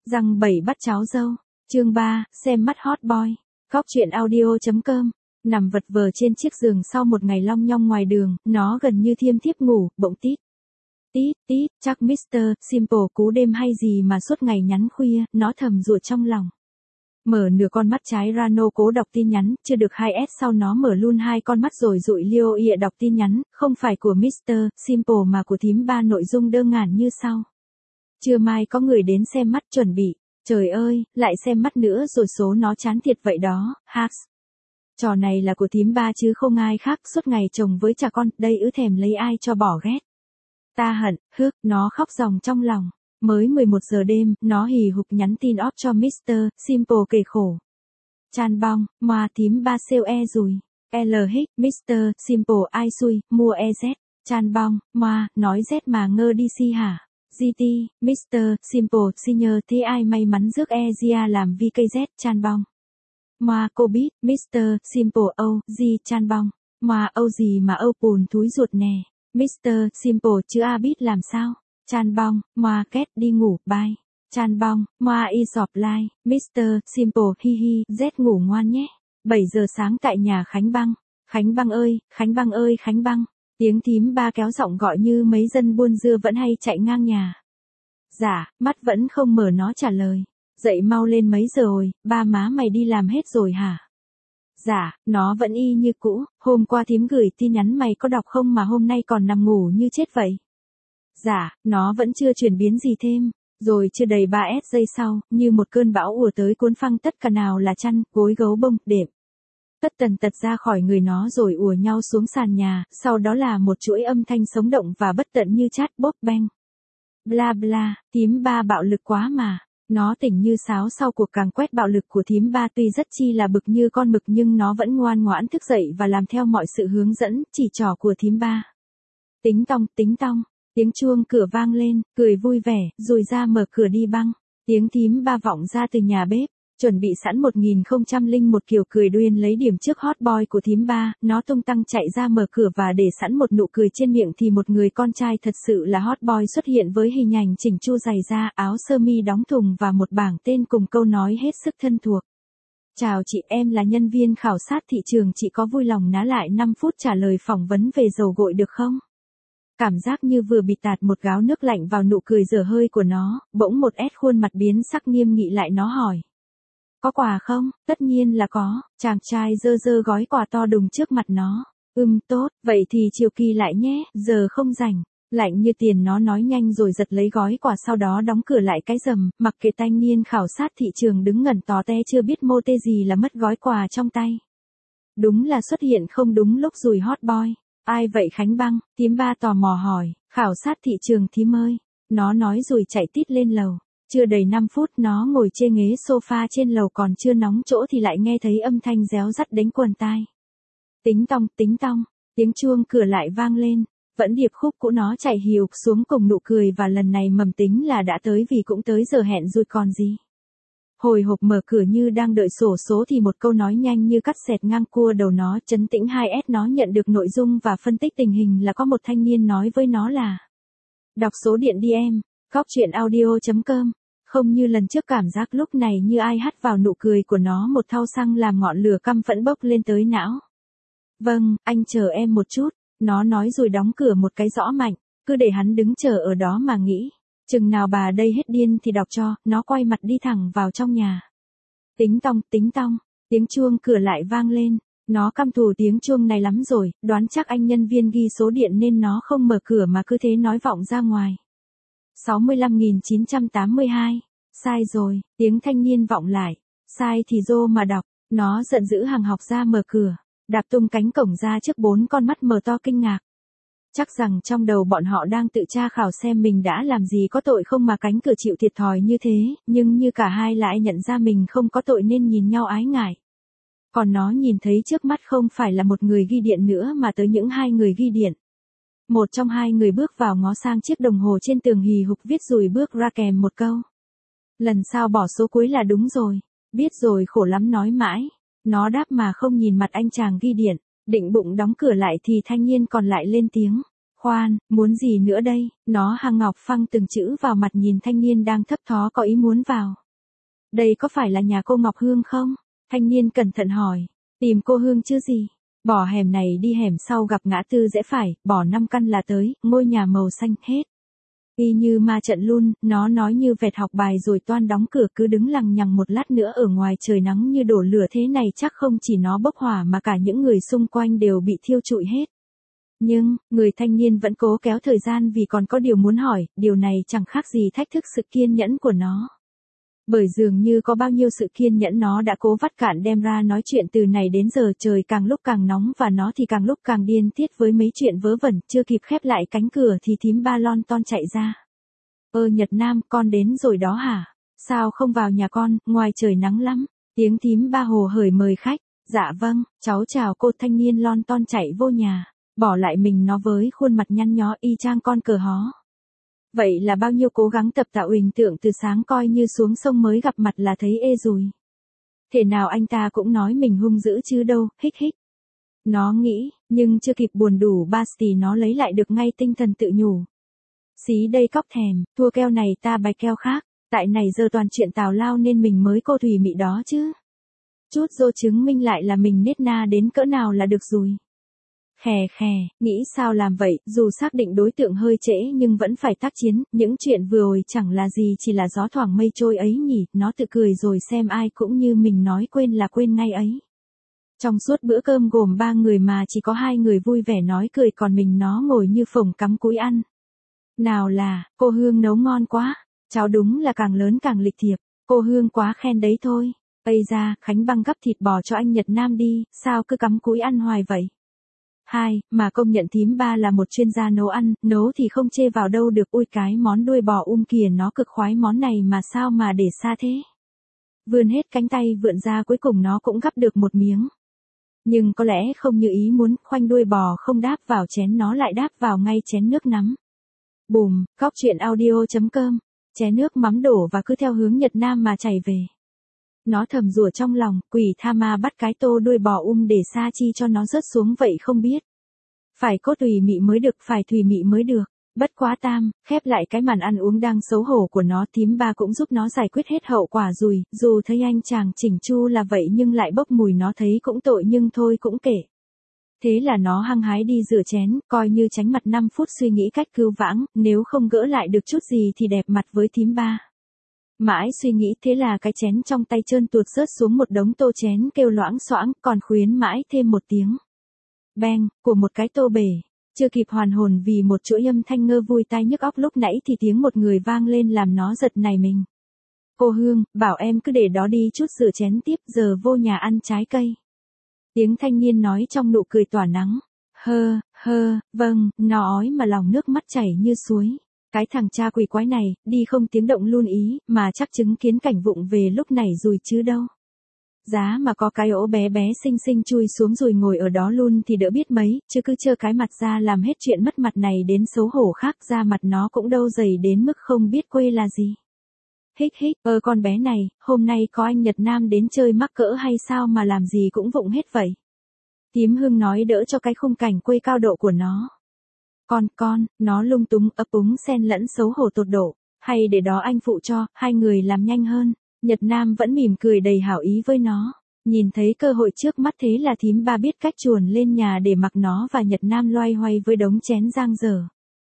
Răng 7 bắt cháu dâu. Chương 3, xem mắt hot boy. Góc truyện audio.com. Nằm vật vờ trên chiếc giường sau một ngày long nhong ngoài đường, nó gần như thiêm thiếp ngủ, bỗng tít. Tít, tít, chắc Mr. Simple cú đêm hay gì mà suốt ngày nhắn khuya, nó thầm rủa trong lòng. Mở nửa con mắt trái Rano cố đọc tin nhắn, chưa được 2S sau nó mở luôn hai con mắt rồi dụi Leo ỉa đọc tin nhắn, không phải của Mr. Simple mà của thím ba, nội dung đơn giản như sau. Trưa mai có người đến xem mắt chuẩn bị. Trời ơi, lại xem mắt nữa rồi, số nó chán thiệt vậy đó, hacks. Trò này là của thím ba chứ không ai khác, suốt ngày chồng với cha con, đây ứ thèm lấy ai cho bỏ ghét. Ta hận, nó khóc ròng trong lòng. Mới 11 giờ đêm, nó hì hục nhắn tin off cho Mr. Simple kể khổ. Chan bong, mà thím ba sale e rùi. LH, Mr. Simple ai xui, mua EZ. Chan bong, mà, nói Z mà ngơ đi si hả? GT, Mr. Simple Senior thế ai may mắn rước Ezia làm VKZ. Chan bong. Mà cô biết, Mr. Simple Âu, gì chan bong. Mà Âu gì mà Âu pùn thúi ruột nè. Mr. Simple chứ a biết làm sao. Chan bong, mà kết đi ngủ, bye. Chan bong, mà y sọp like, Mr. Simple hi hi, Z ngủ ngoan nhé. 7 giờ sáng tại nhà Khánh Băng. Khánh Băng ơi, Khánh Băng ơi, Khánh Băng. Tiếng thím ba kéo giọng gọi như mấy dân buôn dưa vẫn hay chạy ngang nhà. Dạ, mắt vẫn không mở, nó trả lời. Dậy mau lên, mấy giờ rồi, ba má mày đi làm hết rồi hả? Dạ, nó vẫn y như cũ, hôm qua thím gửi tin nhắn mày có đọc không mà hôm nay còn nằm ngủ như chết vậy. Dạ, nó vẫn chưa chuyển biến gì thêm. Rồi chưa đầy 3S giây sau, như một cơn bão ùa tới cuốn phăng tất cả, nào là chăn, gối, gấu bông, đệm. Tất tần tật ra khỏi người nó rồi ùa nhau xuống sàn nhà, sau đó là một chuỗi âm thanh sống động và bất tận như chat bốp beng. Bla bla, thím ba bạo lực quá mà. Nó tỉnh như sáo sau cuộc càn quét bạo lực của thím ba, tuy rất chi là bực như con mực nhưng nó vẫn ngoan ngoãn thức dậy và làm theo mọi sự hướng dẫn, chỉ trỏ của thím ba. Tính tong, tiếng chuông cửa vang lên, cười vui vẻ, rồi ra mở cửa đi băng. Tiếng thím ba vọng ra từ nhà bếp, chuẩn bị sẵn 1001 kiểu cười đuyên lấy điểm trước hot boy của thím ba, nó tung tăng chạy ra mở cửa và để sẵn một nụ cười trên miệng thì một người con trai thật sự là hot boy xuất hiện với hình ảnh chỉnh chu, giày da, áo sơ mi đóng thùng và một bảng tên cùng câu nói hết sức thân thuộc. Chào chị, em là nhân viên khảo sát thị trường, chị có vui lòng ná lại 5 phút trả lời phỏng vấn về dầu gội được không? Cảm giác như vừa bị tạt một gáo nước lạnh vào nụ cười dở hơi của nó, bỗng một S khuôn mặt biến sắc nghiêm nghị lại, nó hỏi. Có quà không? Tất nhiên là có. Chàng trai dơ gói quà to đùng trước mặt nó. Tốt, vậy thì chiều kỳ lại nhé, giờ không rảnh. Lạnh như tiền, nó nói nhanh rồi giật lấy gói quà, sau đó đóng cửa lại cái rầm, mặc kệ thanh niên khảo sát thị trường đứng ngẩn tò te chưa biết mô tê gì là mất gói quà trong tay. Đúng là xuất hiện không đúng lúc rồi hot boy. Ai vậy Khánh Băng? Thím ba tò mò hỏi. Khảo sát thị trường thím ơi. Nó nói rồi chạy tít lên lầu. Chưa đầy 5 phút nó ngồi trên ghế sofa trên lầu, còn chưa nóng chỗ thì lại nghe thấy âm thanh réo rắt đánh quần tai. Tính tong, tiếng chuông cửa lại vang lên. Vẫn điệp khúc cũ, nó chạy hiục xuống cùng nụ cười và lần này mầm tính là đã tới, vì cũng tới giờ hẹn rồi còn gì. Hồi hộp mở cửa như đang đợi xổ số thì một câu nói nhanh như cắt xẹt ngang cua đầu nó. Trấn tĩnh 2S, nó nhận được nội dung và phân tích tình hình là có một thanh niên nói với nó là đọc số điện đi em. Góc truyện audio.com. Không như lần trước, cảm giác lúc này như ai hắt vào nụ cười của nó một thau xăng làm ngọn lửa căm phẫn bốc lên tới não. Vâng, anh chờ em một chút, nó nói rồi đóng cửa một cái rõ mạnh, cứ để hắn đứng chờ ở đó mà nghĩ. Chừng nào bà đây hết điên thì đọc cho, nó quay mặt đi thẳng vào trong nhà. Tính tong, tiếng chuông cửa lại vang lên. Nó căm thù tiếng chuông này lắm rồi, đoán chắc anh nhân viên ghi số điện nên nó không mở cửa mà cứ thế nói vọng ra ngoài. 65.982. Sai rồi, tiếng thanh niên vọng lại. Sai thì dô mà đọc. Nó giận dữ hằng học ra mở cửa, đạp tung cánh cổng ra trước 4 con mắt mở to kinh ngạc. Chắc rằng trong đầu bọn họ đang tự tra khảo xem mình đã làm gì có tội không mà cánh cửa chịu thiệt thòi như thế, nhưng như cả hai lại nhận ra mình không có tội nên nhìn nhau ái ngại. Còn nó nhìn thấy trước mắt không phải là một người ghi điện nữa mà tới những hai người ghi điện. Một trong hai người bước vào ngó sang chiếc đồng hồ trên tường hì hục viết rồi bước ra kèm một câu. Lần sau bỏ số cuối là đúng rồi. Biết rồi, khổ lắm nói mãi. Nó đáp mà không nhìn mặt anh chàng ghi điện. Định bụng đóng cửa lại thì thanh niên còn lại lên tiếng. Khoan, muốn gì nữa đây, nó hằng ngọc phăng từng chữ vào mặt nhìn thanh niên đang thấp thó có ý muốn vào. Đây có phải là nhà cô Ngọc Hương không? Thanh niên cẩn thận hỏi. Tìm cô Hương chứ gì? Bỏ hẻm này đi hẻm sau gặp ngã tư rẽ phải, bỏ 5 căn là tới, ngôi nhà màu xanh hết. Y như ma trận luôn, nó nói như vẹt học bài rồi toan đóng cửa cứ đứng lằng nhằng một lát nữa ở ngoài trời nắng như đổ lửa thế này chắc không chỉ nó bốc hỏa mà cả những người xung quanh đều bị thiêu trụi hết. Nhưng, người thanh niên vẫn cố kéo thời gian vì còn có điều muốn hỏi, điều này chẳng khác gì thách thức sự kiên nhẫn của nó. Bởi dường như có bao nhiêu sự kiên nhẫn nó đã cố vắt cạn đem ra nói chuyện từ này đến giờ trời càng lúc càng nóng và nó thì càng lúc càng điên tiết với mấy chuyện vớ vẩn, chưa kịp khép lại cánh cửa thì thím ba lon ton chạy ra. Nhật Nam, con đến rồi đó hả? Sao không vào nhà con, ngoài trời nắng lắm. Tiếng thím ba hồ hởi mời khách. Dạ vâng, cháu chào cô. Thanh niên lon ton chạy vô nhà, bỏ lại mình nó với khuôn mặt nhăn nhó y chang con cờ hó. Vậy là bao nhiêu cố gắng tập tạo hình tượng từ sáng coi như xuống sông mới gặp mặt là thấy ê rồi. Thể nào anh ta cũng nói mình hung dữ chứ đâu, hích hích. Nó nghĩ, nhưng chưa kịp buồn đủ basti nó lấy lại được ngay tinh thần tự nhủ. Xí đây cóc thèm, thua keo này ta bày keo khác, tại này giờ toàn chuyện tào lao nên mình mới cô thủy mị đó chứ. Chút dô chứng minh lại là mình nết na đến cỡ nào là được rồi. Khè khè, nghĩ sao làm vậy, dù xác định đối tượng hơi trễ nhưng vẫn phải tác chiến, những chuyện vừa rồi chẳng là gì chỉ là gió thoảng mây trôi ấy nhỉ, nó tự cười rồi xem ai cũng như mình nói quên là quên ngay ấy. Trong suốt bữa cơm gồm 3 người mà chỉ có 2 người vui vẻ nói cười còn mình nó ngồi như phồng cắm cúi ăn. Nào là, cô Hương nấu ngon quá, cháu đúng là càng lớn càng lịch thiệp, cô Hương quá khen đấy thôi. Ây da, Khánh băng gắp thịt bò cho anh Nhật Nam đi, sao cứ cắm cúi ăn hoài vậy? 2, mà công nhận thím ba là một chuyên gia nấu ăn, nấu thì không chê vào đâu được ui cái món đuôi bò kìa nó cực khoái món này mà sao mà để xa thế. Vươn hết cánh tay vượn ra cuối cùng nó cũng gắp được một miếng. Nhưng có lẽ không như ý muốn, khoanh đuôi bò không đáp vào chén nó lại đáp vào ngay chén nước nắm. Bùm, góc chuyện audio.com, chén nước mắm đổ và cứ theo hướng Nhật Nam mà chảy về. Nó thầm rủa trong lòng, quỷ tha ma bắt cái tô đuôi bò để xa chi cho nó rớt xuống vậy không biết. Phải có tùy mị mới được, phải tùy mị mới được. Bất quá tam, khép lại cái màn ăn uống đang xấu hổ của nó thím ba cũng giúp nó giải quyết hết hậu quả rồi, dù thấy anh chàng chỉnh chu là vậy nhưng lại bốc mùi nó thấy cũng tội nhưng thôi cũng kể. Thế là nó hăng hái đi rửa chén, coi như tránh mặt 5 phút suy nghĩ cách cứu vãng, nếu không gỡ lại được chút gì thì đẹp mặt với thím ba. Mãi suy nghĩ thế là cái chén trong tay trơn tuột rớt xuống một đống tô chén kêu loãng xoãng, còn khuyến mãi thêm một tiếng beng của một cái tô bể. Chưa kịp hoàn hồn vì một chuỗi âm thanh ngơ vui tai nhức óc lúc nãy thì tiếng một người vang lên làm nó giật nảy mình. Cô Hương, bảo em cứ để đó đi chút rửa chén tiếp giờ vô nhà ăn trái cây. Tiếng thanh niên nói trong nụ cười tỏa nắng. Vâng, nó ói mà lòng nước mắt chảy như suối. Cái thằng cha quỷ quái này, đi không tiếng động luôn ý, mà chắc chứng kiến cảnh vụng về lúc này rồi chứ đâu. Giá mà có cái ổ bé bé xinh xinh chui xuống rồi ngồi ở đó luôn thì đỡ biết mấy, chứ cứ trơ cái mặt ra làm hết chuyện mất mặt này đến xấu hổ khác ra mặt nó cũng đâu dày đến mức không biết quê là gì. Hích hích, con bé này, hôm nay có anh Nhật Nam đến chơi mắc cỡ hay sao mà làm gì cũng vụng hết vậy. Tím Hương nói đỡ cho cái khung cảnh quê cao độ của nó. Con, nó lung túng ấp úng xen lẫn xấu hổ tột độ, hay để đó anh phụ cho, hai người làm nhanh hơn. Nhật Nam vẫn mỉm cười đầy hảo ý với nó, nhìn thấy cơ hội trước mắt thế là thím ba biết cách chuồn lên nhà để mặc nó và Nhật Nam loay hoay với đống chén giang dở.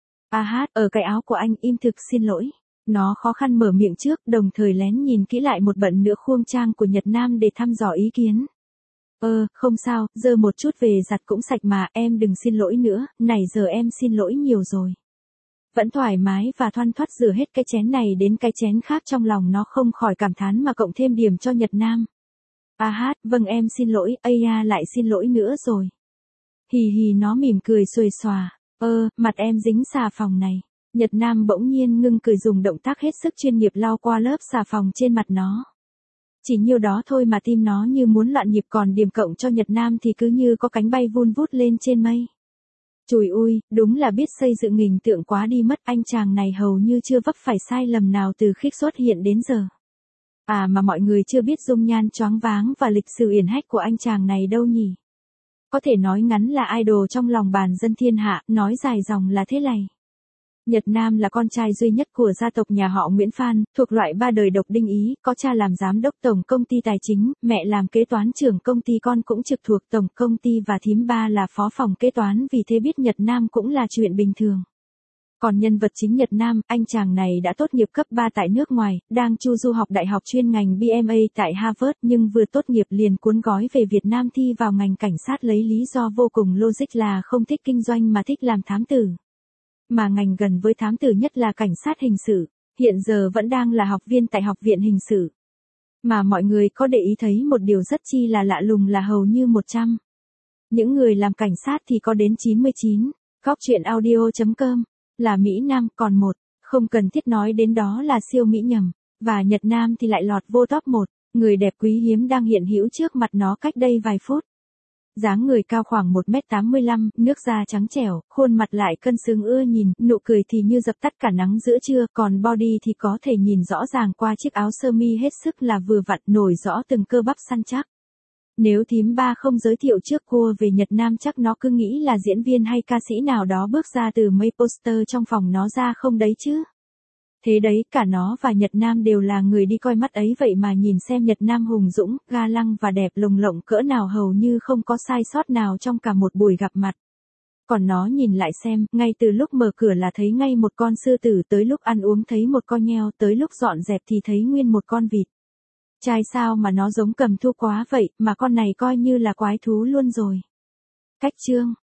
Ở cái áo của anh im thực xin lỗi. Nó khó khăn mở miệng trước đồng thời lén nhìn kỹ lại một bận nữa khuôn trang của Nhật Nam để thăm dò ý kiến. Không sao, giờ một chút về giặt cũng sạch mà, em đừng xin lỗi nữa, này giờ em xin lỗi nhiều rồi. Vẫn thoải mái và thoăn thoắt rửa hết cái chén này đến cái chén khác trong lòng nó không khỏi cảm thán mà cộng thêm điểm cho Nhật Nam. Vâng em xin lỗi, lại xin lỗi nữa rồi. Hì hì nó mỉm cười xuề xòa, mặt em dính xà phòng này. Nhật Nam bỗng nhiên ngưng cười dùng động tác hết sức chuyên nghiệp lau qua lớp xà phòng trên mặt nó. Chỉ nhiêu đó thôi mà tim nó như muốn loạn nhịp còn điểm cộng cho Nhật Nam thì cứ như có cánh bay vun vút lên trên mây. Chùi ui, đúng là biết xây dựng hình tượng quá đi mất anh chàng này hầu như chưa vấp phải sai lầm nào từ khi xuất hiện đến giờ. Mà mọi người chưa biết dung nhan choáng váng và lịch sử yển hách của anh chàng này đâu nhỉ. Có thể nói ngắn là idol trong lòng bàn dân thiên hạ, nói dài dòng là thế này. Nhật Nam là con trai duy nhất của gia tộc nhà họ Nguyễn Phan, thuộc loại ba đời độc đinh ý, có cha làm giám đốc tổng công ty tài chính, mẹ làm kế toán trưởng công ty con cũng trực thuộc tổng công ty và thím ba là phó phòng kế toán, vì thế biết Nhật Nam cũng là chuyện bình thường. Còn nhân vật chính Nhật Nam, anh chàng này đã tốt nghiệp cấp 3 tại nước ngoài, đang chu du học đại học chuyên ngành BMA tại Harvard, nhưng vừa tốt nghiệp liền cuốn gói về Việt Nam thi vào ngành cảnh sát lấy lý do vô cùng logic là không thích kinh doanh mà thích làm thám tử. Mà ngành gần với thám tử nhất là cảnh sát hình sự, hiện giờ vẫn đang là học viên tại Học viện Hình sự. Mà mọi người có để ý thấy một điều rất chi là lạ lùng là hầu như 100. Những người làm cảnh sát thì có đến 99. Góc truyện audio.com là Mỹ Nam, còn một, không cần thiết nói đến đó là siêu Mỹ nhầm. Và Nhật Nam thì lại lọt vô top 1, người đẹp quý hiếm đang hiện hữu trước mặt nó cách đây vài phút. Dáng người cao khoảng 1m85, nước da trắng trẻo, khuôn mặt lại cân xứng ưa nhìn, nụ cười thì như dập tắt cả nắng giữa trưa, còn body thì có thể nhìn rõ ràng qua chiếc áo sơ mi hết sức là vừa vặn, nổi rõ từng cơ bắp săn chắc. Nếu thím ba không giới thiệu trước cô về Nhật Nam chắc nó cứ nghĩ là diễn viên hay ca sĩ nào đó bước ra từ mấy poster trong phòng nó ra không đấy chứ. Thế đấy, cả nó và Nhật Nam đều là người đi coi mắt ấy, vậy mà nhìn xem Nhật Nam hùng dũng, ga lăng và đẹp lồng lộng cỡ nào, hầu như không có sai sót nào trong cả một buổi gặp mặt. Còn nó nhìn lại xem, ngay từ lúc mở cửa là thấy ngay một con sư tử, tới lúc ăn uống thấy một con nheo, tới lúc dọn dẹp thì thấy nguyên một con vịt. Trai sao mà nó giống Cầm Thu quá vậy, mà con này coi như là quái thú luôn rồi. Cách chương